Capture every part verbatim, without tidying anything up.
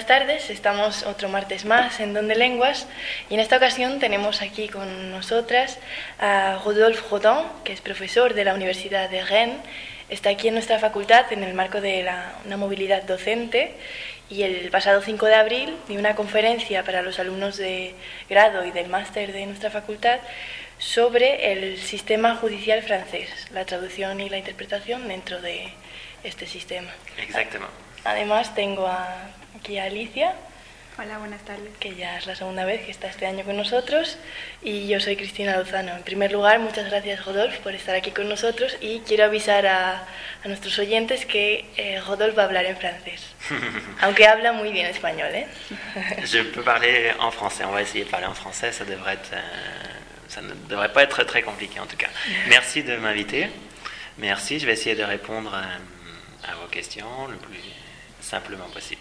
tardes, estamos otro martes más en Don de Lenguas y en esta ocasión tenemos aquí con nosotras a Rodolphe Rodin, que es profesor de la Universidad de Rennes. Está aquí en nuestra facultad en el marco de la, una movilidad docente y el pasado cinco de abril dio una conferencia para los alumnos de grado y del máster de nuestra facultad sobre el sistema judicial francés, la traducción y la interpretación dentro de este sistema. Exactement. Además tengo a, aquí a Alicia. Hola, buenas tardes. Que ya es la segunda vez que está este año con nosotros. Y yo soy Cristina Lozano. En primer lugar, muchas gracias, Rodolphe, por estar aquí con nosotros. Y quiero avisar a, a nuestros oyentes que eh, Rodolphe va a hablar en francés. Aunque habla muy bien español, ¿eh? Je peux parler en français. On va essayer de parler en français. Ça devrait être, euh, ça ne devrait pas être très compliqué, en tout cas. Merci de m'inviter. Merci. Je vais essayer de répondre à, à vos questions le plus simplement posible.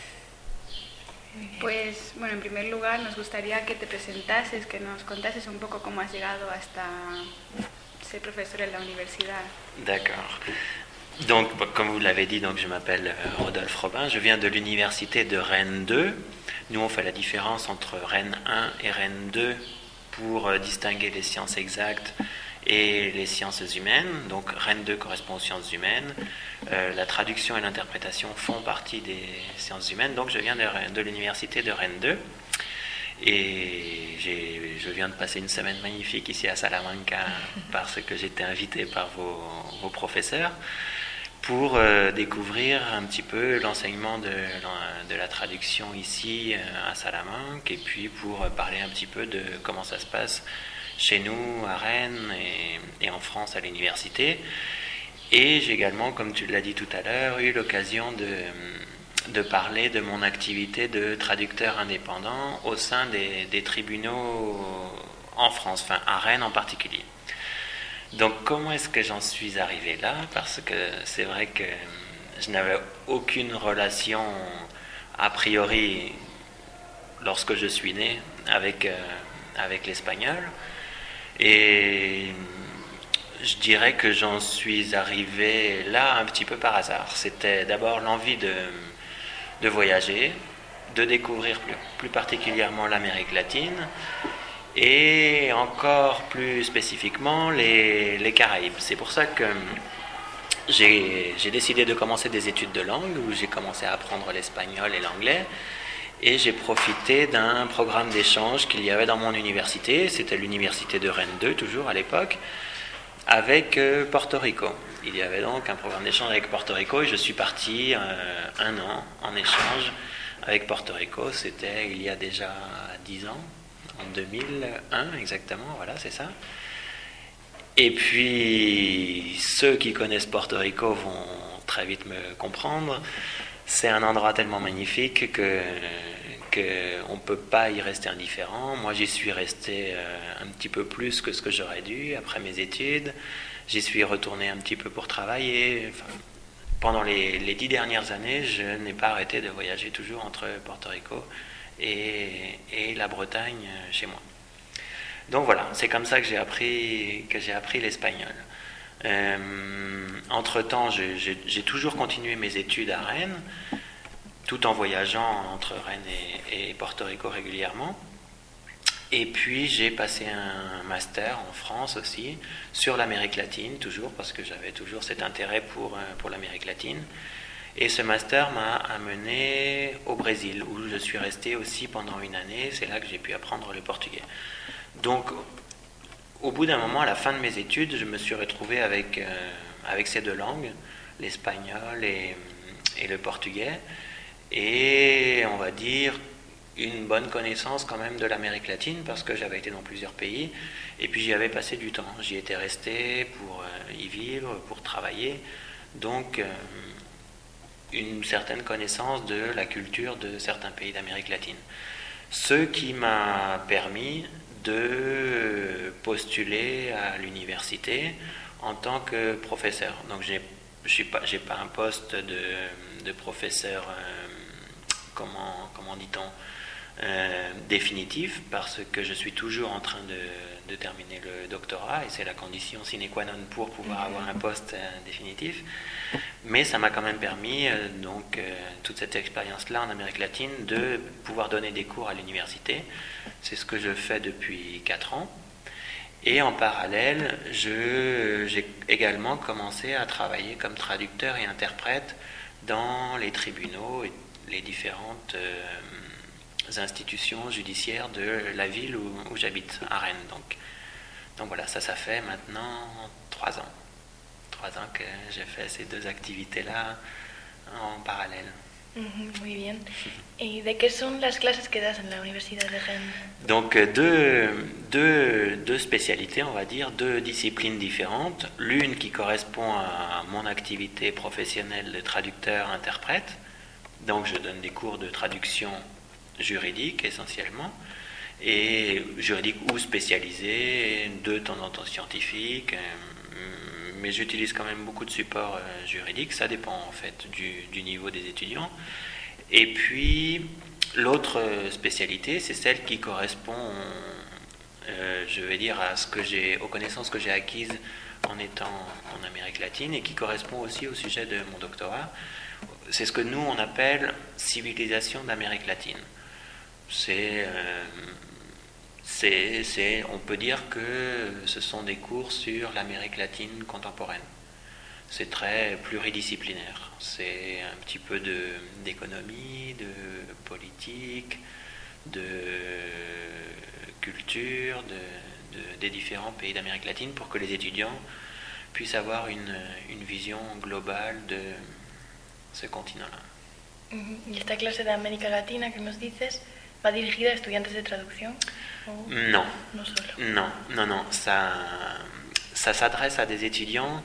Pues, bueno, en primer lugar nos gustaría que te presentases, que nos contases un poco cómo has llegado hasta ser profesor en la universidad. D'accord. Donc, comme vous l'avez dit, donc, je m'appelle Rodolphe Robin, je viens de l'université de Rennes deux. Nous, on fait la différence entre Rennes un et Rennes deux pour distinguer les sciences exactes et les sciences humaines. Donc Rennes deux correspond aux sciences humaines. Euh, la traduction et l'interprétation font partie des sciences humaines. Donc je viens de, de l'université de Rennes deux. Et j'ai, je viens de passer une semaine magnifique ici à Salamanca parce que j'étais invité par vos, vos professeurs pour euh, découvrir un petit peu l'enseignement de, de la traduction ici euh, à Salamanque et puis pour parler un petit peu de comment ça se passe chez nous, à Rennes et, et en France à l'université. Et j'ai également, comme tu l'as dit tout à l'heure, eu l'occasion de, de parler de mon activité de traducteur indépendant au sein des, des tribunaux en France, enfin à Rennes en particulier. Donc comment est-ce que j'en suis arrivé là? Parce que c'est vrai que je n'avais aucune relation a priori lorsque je suis né avec, euh, avec l'espagnol. Et je dirais que j'en suis arrivé là un petit peu par hasard. C'était d'abord l'envie de, de voyager, de découvrir plus, plus particulièrement l'Amérique latine et encore plus spécifiquement les, les Caraïbes. C'est pour ça que j'ai, j'ai décidé de commencer des études de langue où j'ai commencé à apprendre l'espagnol et l'anglais. Et j'ai profité d'un programme d'échange qu'il y avait dans mon université, c'était l'université de Rennes deux toujours à l'époque, avec euh, Porto Rico. Il y avait donc un programme d'échange avec Porto Rico et je suis parti euh, un an en échange avec Porto Rico, c'était il y a déjà dix ans, en deux mille un exactement, voilà c'est ça. Et puis ceux qui connaissent Porto Rico vont très vite me comprendre. C'est un endroit tellement magnifique que qu'on ne peut pas y rester indifférent. Moi, j'y suis resté euh, un petit peu plus que ce que j'aurais dû après mes études. J'y suis retourné un petit peu pour travailler. Enfin, pendant les, les dix dernières années, je n'ai pas arrêté de voyager toujours entre Porto Rico et, et la Bretagne chez moi. Donc voilà, c'est comme ça que j'ai appris, que j'ai appris l'espagnol. Euh, entre-temps, j'ai, j'ai, j'ai toujours continué mes études à Rennes, tout en voyageant entre Rennes et, et Porto Rico régulièrement. Et puis j'ai passé un master en France aussi, sur l'Amérique latine, toujours, parce que j'avais toujours cet intérêt pour, pour l'Amérique latine. Et ce master m'a amené au Brésil, où je suis resté aussi pendant une année. C'est là que j'ai pu apprendre le portugais. Donc, au bout d'un moment, à la fin de mes études, je me suis retrouvé avec, euh, avec ces deux langues, l'espagnol et, et le portugais, et on va dire une bonne connaissance quand même de l'Amérique latine, parce que j'avais été dans plusieurs pays, et puis j'y avais passé du temps. J'y étais resté pour euh, y vivre, pour travailler, donc euh, une certaine connaissance de la culture de certains pays d'Amérique latine. Ce qui m'a permis de postuler à l'université en tant que professeur. Donc j'ai, je n'ai pas, j'ai pas un poste de, de professeur, euh, comment, comment dit-on, euh, définitif parce que je suis toujours en train de, de terminer le doctorat et c'est la condition sine qua non pour pouvoir avoir un poste euh, définitif. Mais ça m'a quand même permis, euh, donc, euh, toute cette expérience-là en Amérique latine, de pouvoir donner des cours à l'université. C'est ce que je fais depuis quatre ans. Et en parallèle, je, j'ai également commencé à travailler comme traducteur et interprète dans les tribunaux et les différentes euh, institutions judiciaires de la ville où, où j'habite, à Rennes. Donc, donc voilà, ça, ça fait maintenant trois ans. Trois ans que j'ai fait ces deux activités-là en parallèle. Muy bien. ¿Y de qué son las clases que das en la Universidad de Rennes? Donc deux, deux, deux spécialités, on va dire, deux disciplines différentes. L'une qui correspond à mon activité professionnelle de traducteur-interprète. Donc je donne des cours de traduction juridique essentiellement, et juridique ou spécialisé, de temps en temps scientifique, mais j'utilise quand même beaucoup de supports euh, juridiques, ça dépend en fait du, du niveau des étudiants. Et puis l'autre spécialité, c'est celle qui correspond, euh, je vais dire, à ce que j'ai, aux connaissances que j'ai acquises en étant en Amérique latine et qui correspond aussi au sujet de mon doctorat. C'est ce que nous on appelle civilisation d'Amérique latine. C'est, euh, c'est, c'est, on peut dire que ce sont des cours sur l'Amérique latine contemporaine. C'est très pluridisciplinaire. C'est un petit peu de, d'économie, de politique, de culture, de, de, des différents pays d'Amérique latine pour que les étudiants puissent avoir une, une vision globale de ce continent-là. ¿Y esta clase de América Latina que nos dices va dirigida a estudiantes de traducción? ¿O non. No solo. Non, non, non. Ça, ça s'adresse à des étudiants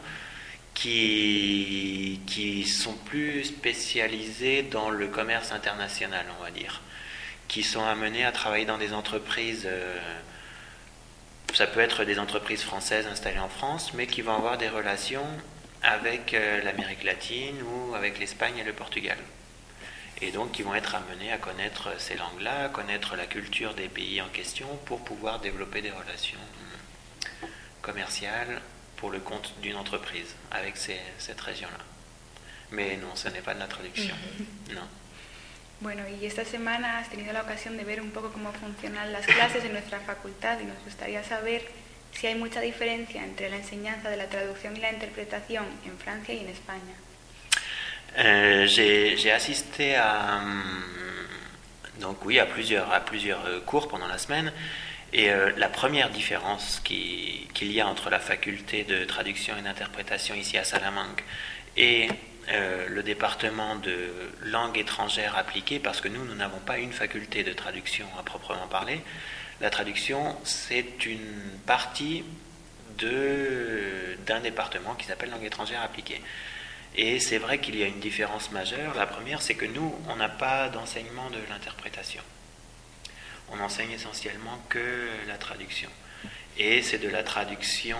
qui, qui sont plus spécialisés dans le commerce international, on va dire, qui sont amenés à travailler dans des entreprises, euh, ça peut être des entreprises françaises installées en France, mais qui vont avoir des relations avec euh, l'Amérique latine ou avec l'Espagne et le Portugal. Et donc qui vont être amenés à connaître ces langues-là, à connaître la culture des pays en question pour pouvoir développer des relations commerciales pour le compte d'une entreprise avec ces, cette région-là. Mais non, ce n'est pas de la traduction. Mm-hmm. Non. Bueno, y esta semana has tenido la ocasión de ver un poco cómo funcionan las clases en nuestra facultad y nos gustaría saber si hay mucha diferencia entre la enseñanza de la traducción y la interpretación en Francia y en España. Euh, j'ai, j'ai assisté à, donc oui, à plusieurs, à plusieurs cours pendant la semaine. Et euh, la première différence qui, qu'il y a entre la faculté de traduction et d'interprétation ici à Salamanque et euh, le département de langue étrangère appliquée, parce que nous, nous n'avons pas une faculté de traduction à proprement parler. La traduction, c'est une partie de, d'un département qui s'appelle langue étrangère appliquée. Et c'est vrai qu'il y a une différence majeure. La première, c'est que nous, on n'a pas d'enseignement de l'interprétation. On enseigne essentiellement que la traduction. Et c'est de la traduction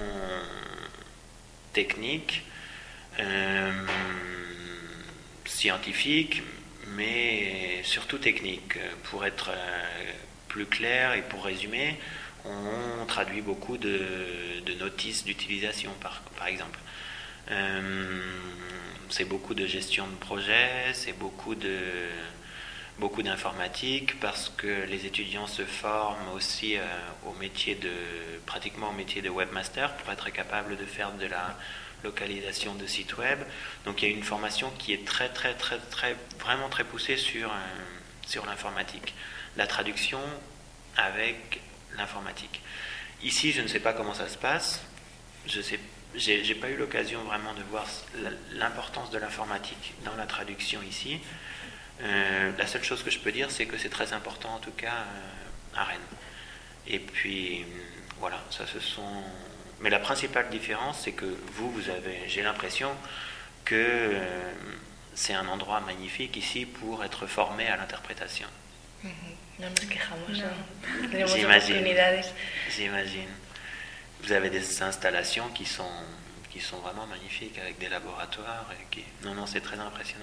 technique, euh, scientifique, mais surtout technique. Pour être plus clair et pour résumer, on traduit beaucoup de, de notices d'utilisation, par, par exemple. Euh, c'est beaucoup de gestion de projet, c'est beaucoup de... beaucoup d'informatique parce que les étudiants se forment aussi euh, au métier de, pratiquement au métier de webmaster pour être capable de faire de la localisation de sites web. Donc il y a une formation qui est très très très très vraiment très poussée sur, euh, sur l'informatique. La traduction avec l'informatique. Ici, je ne sais pas comment ça se passe. Je sais, j'ai, j'ai pas eu l'occasion vraiment de voir l'importance de l'informatique dans la traduction ici. Euh, la seule chose que je peux dire, c'est que c'est très important, en tout cas, euh, à Rennes. Et puis, voilà, ça se sont... Mais la principale différence, c'est que vous, vous avez, j'ai l'impression que euh, c'est un endroit magnifique ici pour être formé à l'interprétation. Mm-hmm. No nos quejamos, no. Tenemos J'imagine, oportunidades. J'imagine. Vous avez des installations qui sont, qui sont vraiment magnifiques, avec des laboratoires. Et qui... Non, non, c'est très impressionnant.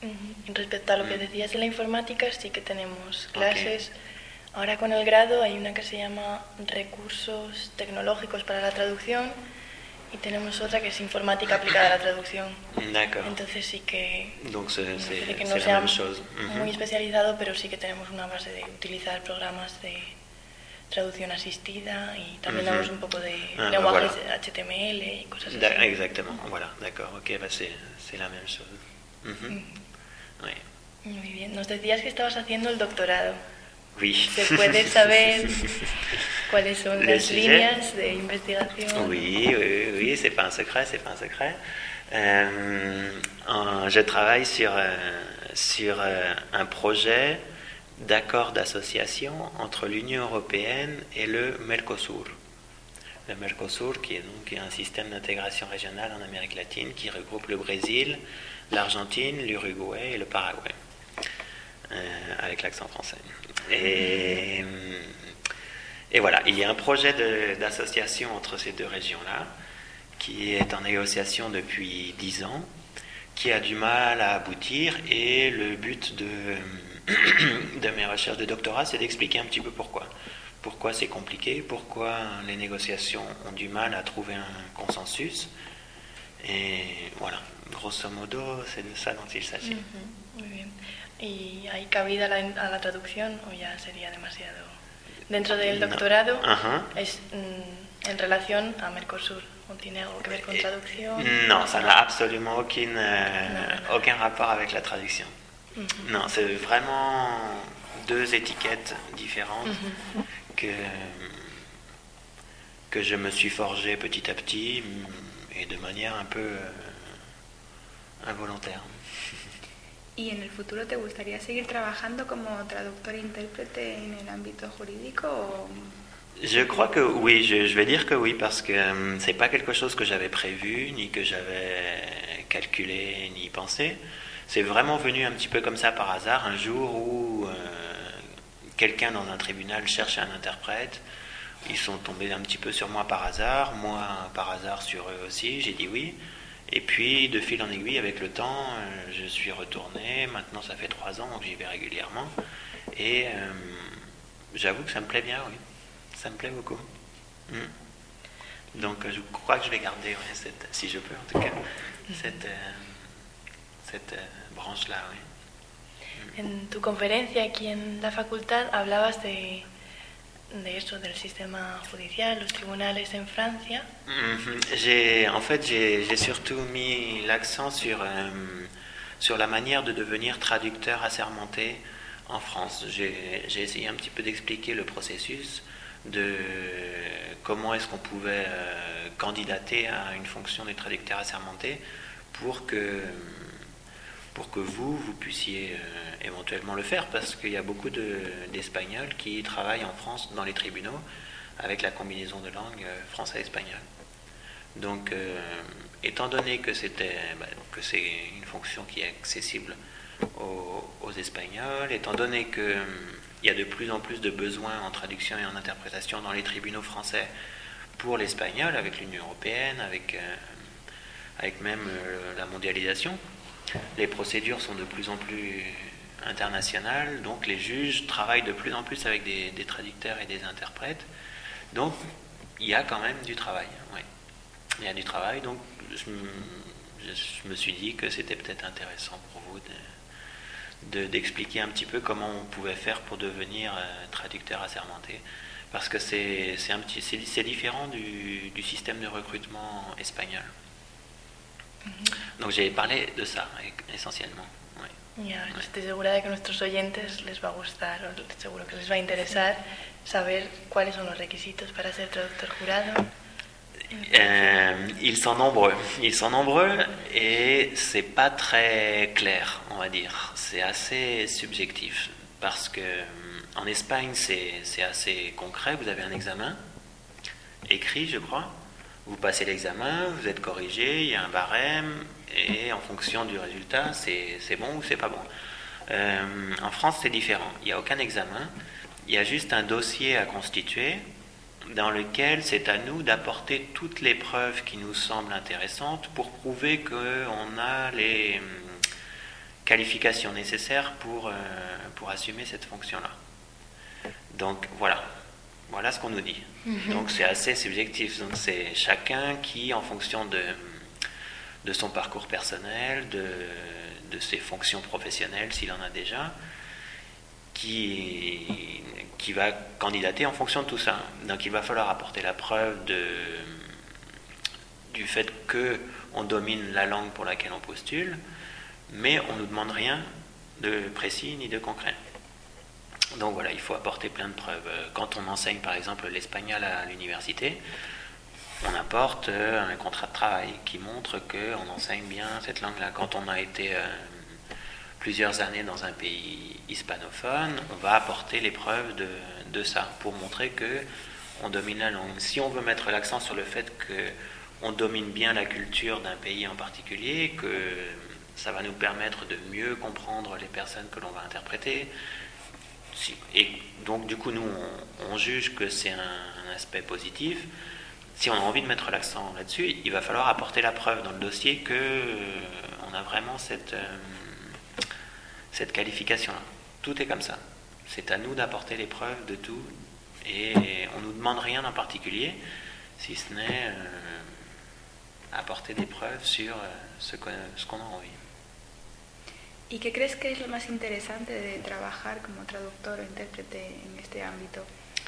Uh-huh. Respecto a lo que decías de la informática, sí que tenemos clases. Okay. Ahora con el grado hay una que se llama Recursos Tecnológicos para la Traducción y tenemos otra que es Informática aplicada a la traducción. D'accord. Entonces sí que, Donc c'est, c'est, que no c'est sea la même chose. Uh-huh. muy especializado, pero sí que tenemos una base de utilizar programas de traducción asistida y también uh-huh. damos un poco de ah, lenguajes voilà. H T M L y cosas así. Exactement, voilà, d'accord, ok, bah c'est, c'est la même chose. Uh-huh. Uh-huh. Oui. Muy bien, nos decías que estabas haciendo el doctorado. Oui. ¿Se puede saber cuáles son las líneas de investigación? Oui, oui, oui, c'est pas un secret, c'est pas un secret. Euh, en, je travaille sur, euh, sur euh, un projet d'accord d'association entre l'Union européenne et le Mercosur. Le Mercosur, qui est donc un système d'intégration régionale en Amérique latine qui regroupe le Brésil, l'Argentine, l'Uruguay et le Paraguay, euh, avec l'accent français. Et, et voilà, il y a un projet de, d'association entre ces deux régions-là qui est en négociation depuis dix ans, qui a du mal à aboutir, et le but de, de mes recherches de doctorat, c'est d'expliquer un petit peu pourquoi. Pourquoi c'est compliqué, pourquoi les négociations ont du mal à trouver un consensus. Et voilà, grosso modo, c'est de ça dont il s'agit. Mm-hmm. Muy bien. ¿Y hay cabida a la, a la traducción o ya sería demasiado? Dentro del doctorado, no. uh-huh. es mm, en relación a Mercosur, ¿o tiene algo que ver con traducción? Non, ça n'a absolument aucune, euh, non. aucun rapport avec la traduction. Mm-hmm. Non, c'est vraiment deux étiquettes différentes mm-hmm. que, que je me suis forgé petit à petit et de manière un peu euh, involontaire. ¿Y en el futuro te gustaría seguir trabajando como traductor e intérprete en el ámbito jurídico o... Je crois que oui, je, je vais dire que oui, parce que euh, c'est pas quelque chose que j'avais prévu, ni que j'avais calculé, ni pensé. C'est vraiment venu un petit peu comme ça par hasard, un jour où euh, quelqu'un dans un tribunal cherchait un interprète. Ils sont tombés un petit peu sur moi par hasard, moi par hasard sur eux aussi, j'ai dit oui. Et puis, de fil en aiguille, avec le temps, euh, je suis retourné. Maintenant, ça fait trois ans, donc j'y vais régulièrement. Et euh, j'avoue que ça me plaît bien, oui. Ça me plaît beaucoup. Mm. Donc, je crois que je vais garder, ouais, cette, si je peux en tout cas, cette, euh, cette euh, branche-là, oui. En tu conferencia aquí en la facultad hablabas de... de eso, del sistema judicial, los tribunales en Francia. Mm-hmm. J'ai, en fait, j'ai, j'ai surtout mis l'accent sur, euh, sur la manière de devenir traducteur assermenté en France. J'ai, j'ai essayé un petit peu d'expliquer le processus, de comment est-ce qu'on pouvait euh, candidater à une fonction de traducteur assermenté pour que... pour que vous, vous puissiez euh, éventuellement le faire, parce qu'il y a beaucoup de, d'Espagnols qui travaillent en France dans les tribunaux avec la combinaison de langue euh, français-espagnol. Donc, euh, étant donné que, c'était, bah, que c'est une fonction qui est accessible aux, aux Espagnols, étant donné qu'il euh, y a de plus en plus de besoins en traduction et en interprétation dans les tribunaux français pour l'espagnol, avec l'Union européenne, avec, euh, avec même euh, la mondialisation, les procédures sont de plus en plus internationales, donc les juges travaillent de plus en plus avec des, des traducteurs et des interprètes. Donc, il y a quand même du travail. Oui. Il y a du travail, donc je, je me suis dit que c'était peut-être intéressant pour vous de, de, d'expliquer un petit peu comment on pouvait faire pour devenir euh, traducteur assermenté. Parce que c'est, c'est, un petit, c'est, c'est différent du, du système de recrutement espagnol. Donc j'ai parlé de ça, essentiellement. Oui. Ya, yeah, estoy segura de que a nuestros oyentes les va a gustar, o seguro que les va a interesar saber cuáles son los requisitos para ser traductor jurado. Euh, ils sont nombreux, ils sont nombreux et c'est pas très clair, on va dire. C'est assez subjectif parce que en Espagne c'est, c'est assez concret. Vous avez un examen écrit, je crois. Vous passez l'examen, vous êtes corrigé, il y a un barème, et en fonction du résultat, c'est, c'est bon ou c'est pas bon. Euh, en France, c'est différent. Il n'y a aucun examen, il y a juste un dossier à constituer dans lequel c'est à nous d'apporter toutes les preuves qui nous semblent intéressantes pour prouver qu'on a les, qualifications nécessaires pour, euh, pour assumer cette fonction-là. Donc voilà, voilà ce qu'on nous dit. Mm-hmm. Donc c'est assez subjectif. Donc c'est chacun qui, en fonction de, de son parcours personnel, de, de ses fonctions professionnelles, s'il en a déjà, qui, qui va candidater en fonction de tout ça. Donc il va falloir apporter la preuve de, du fait qu'on domine la langue pour laquelle on postule, mais on ne nous demande rien de précis ni de concret. Donc voilà, il faut apporter plein de preuves. Quand on enseigne par exemple l'espagnol à l'université, on apporte un contrat de travail qui montre qu'on enseigne bien cette langue-là. Quand on a été euh, plusieurs années dans un pays hispanophone, on va apporter les preuves de, de ça pour montrer qu'on domine la langue. Si on veut mettre l'accent sur le fait qu'on domine bien la culture d'un pays en particulier, que ça va nous permettre de mieux comprendre les personnes que l'on va interpréter, et donc du coup nous on, on juge que c'est un, un aspect positif. Si on a envie de mettre l'accent là-dessus, il va falloir apporter la preuve dans le dossier que euh, on a vraiment cette, euh, cette qualification-là. Tout est comme ça. C'est à nous d'apporter les preuves de tout, et on ne nous demande rien en particulier, si ce n'est euh, apporter des preuves sur euh, ce, que, ce qu'on a envie. ¿Y qué crees que es lo más interesante de trabajar como traductor o intérprete en este ámbito?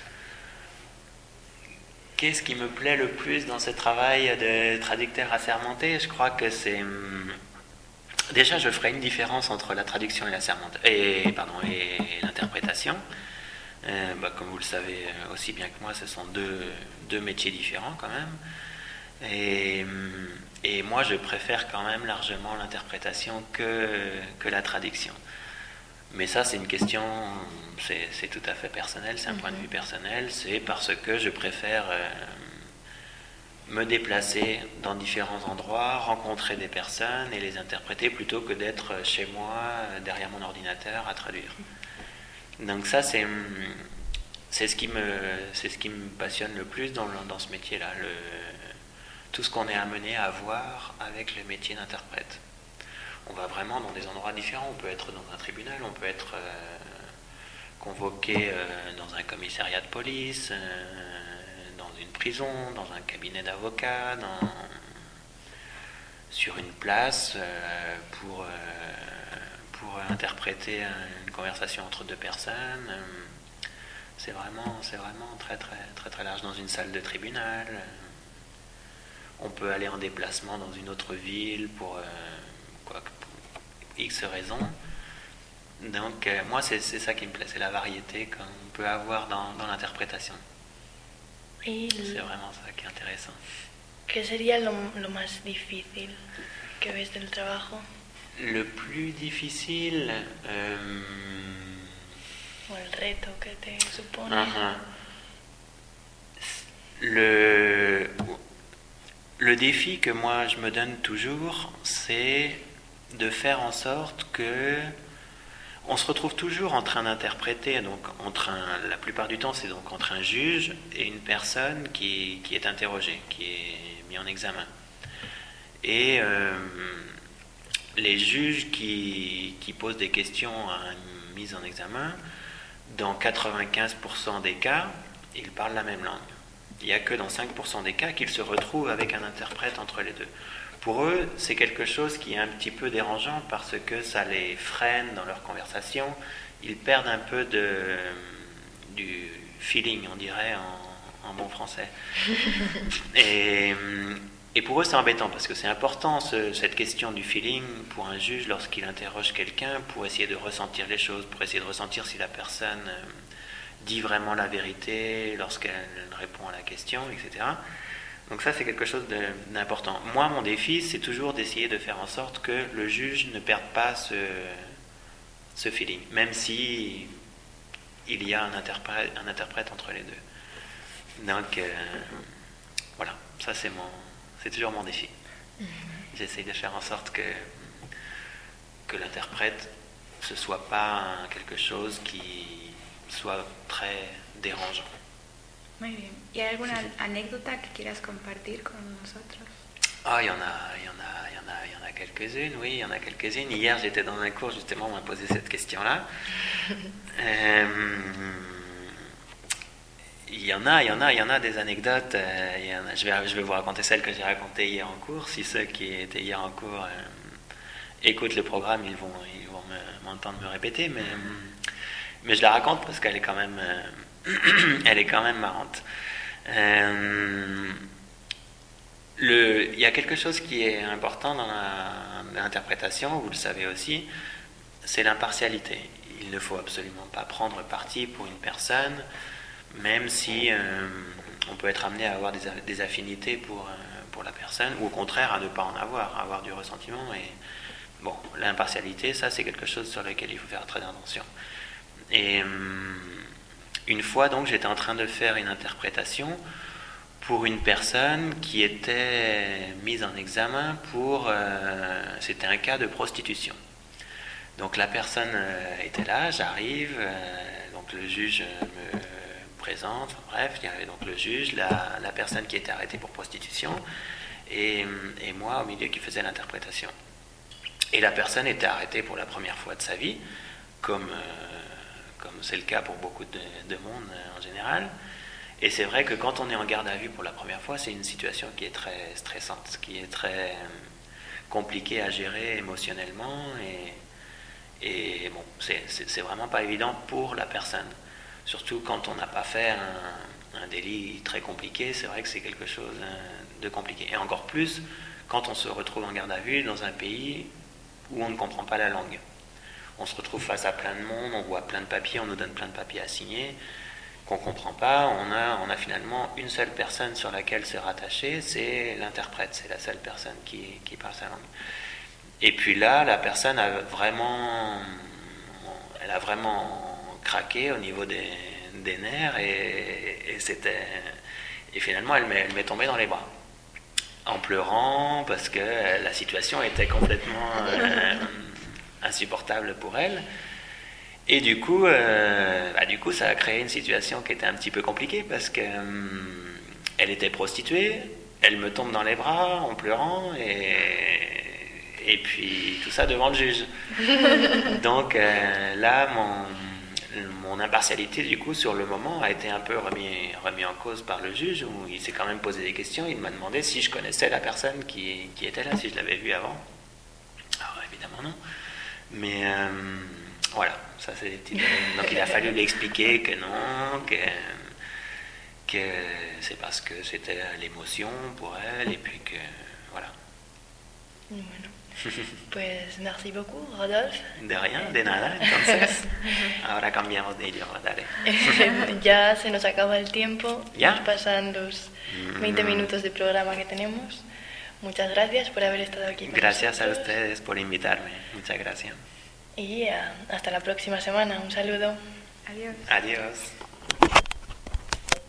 Qu'est-ce qui me plaît le plus dans ce travail de traducteur assermenté? Je crois que c'est... Déjà, je ferai une différence entre la traduction et, l'assermenté... et, pardon, et l'interprétation. Euh, bah, comme vous le savez aussi bien que moi, ce sont deux, deux métiers différents quand même. Et... Et moi, je préfère quand même largement l'interprétation que, que la traduction. Mais ça, c'est une question, c'est, c'est tout à fait personnel, c'est un mm-hmm. point de vue personnel. C'est parce que je préfère euh, me déplacer dans différents endroits, rencontrer des personnes et les interpréter plutôt que d'être chez moi, derrière mon ordinateur, à traduire. Donc ça, c'est, c'est, ce, qui me, c'est ce qui me passionne le plus dans, dans ce métier-là. Le, tout ce qu'on est amené à voir avec le métier d'interprète. On va vraiment dans des endroits différents. On peut être dans un tribunal, on peut être euh, convoqué euh, dans un commissariat de police, euh, dans une prison, dans un cabinet d'avocat, dans, sur une place euh, pour, euh, pour interpréter une conversation entre deux personnes. C'est vraiment, c'est vraiment très, très, très, très large. Dans une salle de tribunal. On peut aller en déplacement dans une autre ville pour, euh, quoi, pour X raisons. Donc euh, moi c'est, c'est ça qui me plaît, c'est la variété qu'on peut avoir dans, dans l'interprétation. Et c'est vraiment ça qui est intéressant. ¿Qué sería lo, lo más difícil que ves del trabajo? Le plus difficile... Euh... O el reto que te supone. Uh-huh. Le... Le défi que moi je me donne toujours, c'est de faire en sorte que on se retrouve toujours en train d'interpréter, donc entre un, la plupart du temps c'est donc entre un juge et une personne qui, qui est interrogée, qui est mis en examen. Et euh, les juges qui, qui posent des questions à une mise en examen, dans quatre-vingt-quinze pour cent des cas, ils parlent la même langue. Il n'y a que dans cinq pour cent des cas qu'ils se retrouvent avec un interprète entre les deux. Pour eux, c'est quelque chose qui est un petit peu dérangeant parce que ça les freine dans leur conversation. Ils perdent un peu de, du feeling, on dirait en, en bon français. Et, et pour eux, c'est embêtant parce que c'est important ce, cette question du feeling pour un juge lorsqu'il interroge quelqu'un pour essayer de ressentir les choses, pour essayer de ressentir si la personne dit vraiment la vérité lorsqu'elle répond à la question, et cetera. Donc ça, c'est quelque chose de, d'important. Moi, mon défi, c'est toujours d'essayer de faire en sorte que le juge ne perde pas ce, ce feeling, même si il y a un interprète, un interprète entre les deux. Donc, euh, voilà, ça c'est mon, c'est toujours mon défi. Mm-hmm. J'essaye de faire en sorte que, que l'interprète, ce soit pas quelque chose qui soit très dérangeant. Muy bien. ¿Y hay alguna anécdota que quieras compartir con nosotros? Ah, il y en a, il y en a, il y en a, il y en a quelques-unes, oui, il y en a quelques-unes. Hier, j'étais dans un cours, justement, on m'a posé cette question-là. euh, il y en a, il y en a, il y en a des anecdotes. Euh, il y en a, je, vais, je vais vous raconter celle que j'ai racontée hier en cours. Si ceux qui étaient hier en cours euh, écoutent le programme, ils vont, ils vont me, m'entendre me répéter, mais, mais je la raconte parce qu'elle est quand même, euh, elle est quand même marrante. Euh, le, il y a quelque chose qui est important dans la, l'interprétation, vous le savez aussi, c'est l'impartialité. Il ne faut absolument pas prendre parti pour une personne, même si euh, on peut être amené à avoir des, des affinités pour, euh, pour la personne, ou au contraire à ne pas en avoir, à avoir du ressentiment. Et bon, l'impartialité, ça c'est quelque chose sur lequel il faut faire très attention. Et euh, une fois donc j'étais en train de faire une interprétation pour une personne qui était mise en examen pour... Euh, c'était un cas de prostitution. Donc la personne euh, était là, j'arrive, euh, donc le juge me présente, enfin, bref, il y avait donc le juge, la, la personne qui était arrêtée pour prostitution, et, et moi au milieu qui faisais l'interprétation. Et la personne était arrêtée pour la première fois de sa vie, comme, euh, comme c'est le cas pour beaucoup de, de monde euh, en général. Et c'est vrai que quand on est en garde à vue pour la première fois, c'est une situation qui est très stressante, qui est très euh, compliquée à gérer émotionnellement, et, et bon, c'est, c'est, c'est vraiment pas évident pour la personne. Surtout quand on n'a pas fait un, un délit très compliqué, c'est vrai que c'est quelque chose de compliqué. Et encore plus quand on se retrouve en garde à vue dans un pays où on ne comprend pas la langue. On se retrouve face à plein de monde, on voit plein de papiers, on nous donne plein de papiers à signer, qu'on ne comprend pas. On a, on a finalement une seule personne sur laquelle se rattacher, c'est l'interprète, c'est la seule personne qui, qui parle sa langue. Et puis là, la personne a vraiment, elle a vraiment craqué au niveau des, des nerfs, et, et, c'était, et finalement elle m'est, elle m'est tombée dans les bras, en pleurant, parce que la situation était complètement euh, insupportable pour elle. Et du coup, euh, bah, du coup, ça a créé une situation qui était un petit peu compliquée, parce que euh, elle était prostituée, elle me tombe dans les bras en pleurant, et, et puis tout ça devant le juge. Donc euh, là, mon, mon impartialité, du coup, sur le moment, a été un peu remis, remis en cause par le juge, où il s'est quand même posé des questions. Il m'a demandé si je connaissais la personne qui, qui était là, si je l'avais vue avant. Alors évidemment non. Mais euh, voilà, ça c'est des petites... Donc il a fallu lui expliquer que non, que, que c'est parce que c'était l'émotion pour elle, et puis que voilà. Bueno, pues merci beaucoup, Rodolphe. De rien, de nada. Entonces, ahora cambiamos de idioma, dale. Ya se nos acaba el tiempo, ¿Ya? nos pasan los veinte minutos de programa que tenemos. Muchas gracias por haber estado aquí con Gracias nosotros. a ustedes por invitarme. Muchas gracias. Y uh, hasta la próxima semana. Un saludo. Adiós. Adiós.